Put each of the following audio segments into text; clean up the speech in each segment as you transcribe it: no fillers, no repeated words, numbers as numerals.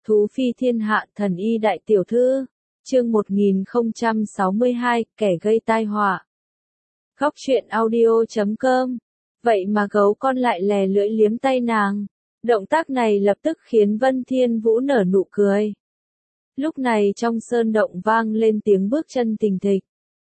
Thú phi thiên hạ thần y đại tiểu thư. Chương 1062, kẻ gây tai họa. Góc truyện audio.com. Vậy mà gấu con lại lè lưỡi liếm tay nàng. Động tác này lập tức khiến Vân Thiên Vũ nở nụ cười. Lúc này trong sơn động vang lên tiếng bước chân thình thịch.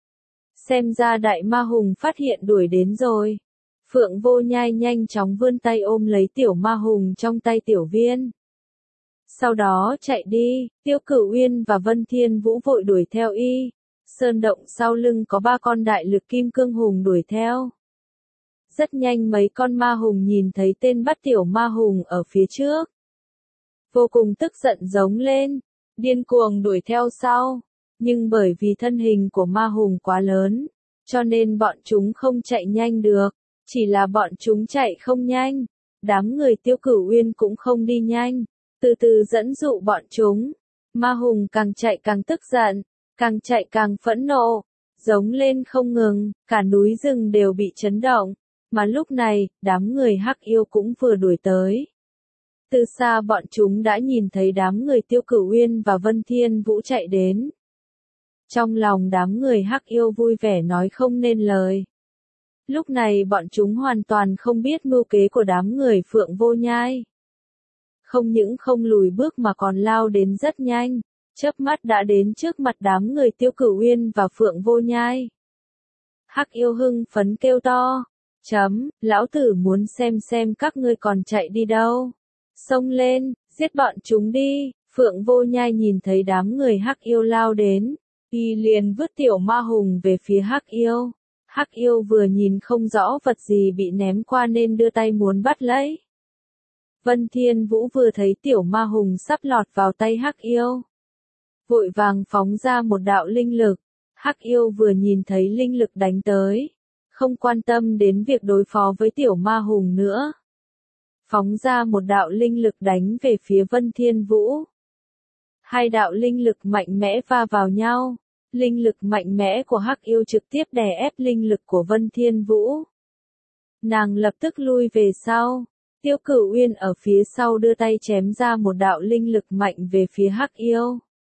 Xem ra đại ma hùng phát hiện đuổi đến rồi. Phượng Vô Nhai nhanh chóng vươn tay ôm lấy tiểu ma hùng trong tay tiểu viên. Sau đó chạy đi, Tiêu Cửu Uyên và Vân Thiên Vũ vội đuổi theo y. Sơn động sau lưng có 3 con đại lực kim cương hùng đuổi theo. Rất nhanh mấy con ma hùng nhìn thấy tên bắt tiểu ma hùng ở phía trước. Vô cùng tức giận giống lên, điên cuồng đuổi theo sau. Nhưng bởi vì thân hình của ma hùng quá lớn, cho nên bọn chúng không chạy nhanh được. Chỉ là bọn chúng chạy không nhanh. Đám người Tiêu Cửu Uyên cũng không đi nhanh. Từ từ dẫn dụ bọn chúng. Ma hùng càng chạy càng tức giận, càng chạy càng phẫn nộ, giống lên không ngừng, cả núi rừng đều bị chấn động. Mà lúc này, đám người Hắc Yêu cũng vừa đuổi tới. Từ xa bọn chúng đã nhìn thấy đám người Tiêu Cửu Uyên và Vân Thiên Vũ chạy đến. Trong lòng đám người Hắc Yêu vui vẻ nói không nên lời. Lúc này bọn chúng hoàn toàn không biết mưu kế của đám người Phượng Vô Nhai. Không những không lùi bước mà còn lao đến rất nhanh, chớp mắt đã đến trước mặt đám người Tiêu Cửu Uyên và Phượng Vô Nhai. Hắc Yêu hưng phấn kêu to, lão tử muốn xem các ngươi còn chạy đi đâu. Xông lên, giết bọn chúng đi. Phượng Vô Nhai nhìn thấy đám người Hắc Yêu lao đến, y liền vứt tiểu ma hùng về phía Hắc Yêu. Hắc Yêu vừa nhìn không rõ vật gì bị ném qua nên đưa tay muốn bắt lấy. Vân Thiên Vũ vừa thấy tiểu ma hùng sắp lọt vào tay Hắc Yêu, vội vàng phóng ra một đạo linh lực. Hắc Yêu vừa nhìn thấy linh lực đánh tới, không quan tâm đến việc đối phó với tiểu ma hùng nữa. Phóng ra một đạo linh lực đánh về phía Vân Thiên Vũ. Hai đạo linh lực mạnh mẽ va vào nhau. Linh lực mạnh mẽ của Hắc Yêu trực tiếp đè ép linh lực của Vân Thiên Vũ. Nàng lập tức lui về sau. Tiêu Cửu Uyên ở phía sau đưa tay chém ra một đạo linh lực mạnh về phía Hắc Yêu.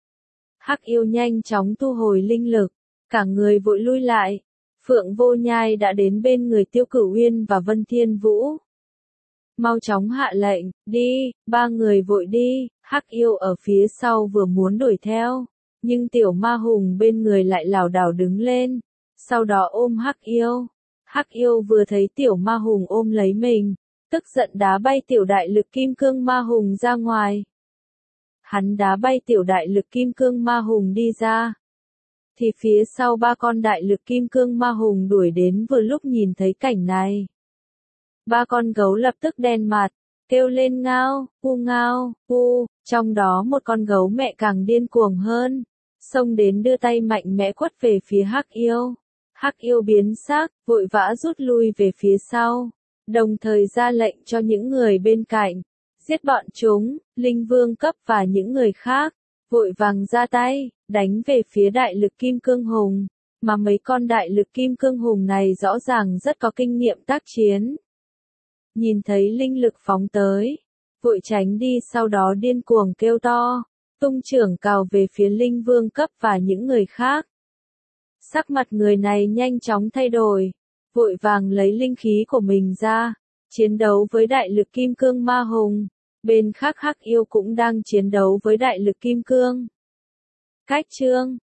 Hắc Yêu nhanh chóng thu hồi linh lực, cả người vội lui lại. Phượng Vô Nhai đã đến bên người Tiêu Cửu Uyên và Vân Thiên Vũ. Mau chóng hạ lệnh, đi, 3 người vội đi. Hắc Yêu ở phía sau vừa muốn đuổi theo, nhưng tiểu ma hùng bên người lại lảo đảo đứng lên, sau đó ôm Hắc Yêu. Hắc Yêu vừa thấy tiểu ma hùng ôm lấy mình, tức giận đá bay tiểu đại lực kim cương ma hùng ra ngoài. Hắn đá bay tiểu đại lực kim cương ma hùng đi ra. Thì phía sau 3 con đại lực kim cương ma hùng đuổi đến vừa lúc nhìn thấy cảnh này. 3 con gấu lập tức đen mặt, kêu lên ngao, u, trong đó một con gấu mẹ càng điên cuồng hơn, xông đến đưa tay mạnh mẽ quất về phía Hắc Yêu. Hắc Yêu biến sắc, vội vã rút lui về phía sau, đồng thời ra lệnh cho những người bên cạnh, giết bọn chúng. Linh Vương cấp và những người khác, vội vàng ra tay, đánh về phía đại lực kim cương hùng, mà mấy con đại lực kim cương hùng này rõ ràng rất có kinh nghiệm tác chiến. Nhìn thấy linh lực phóng tới, vội tránh đi, sau đó điên cuồng kêu to, tung trưởng cào về phía Linh Vương cấp và những người khác. Sắc mặt người này nhanh chóng thay đổi, vội vàng lấy linh khí của mình ra, chiến đấu với đại lực kim cương ma hùng. Bên khác Hắc Yêu cũng đang chiến đấu với đại lực kim cương. Cách chương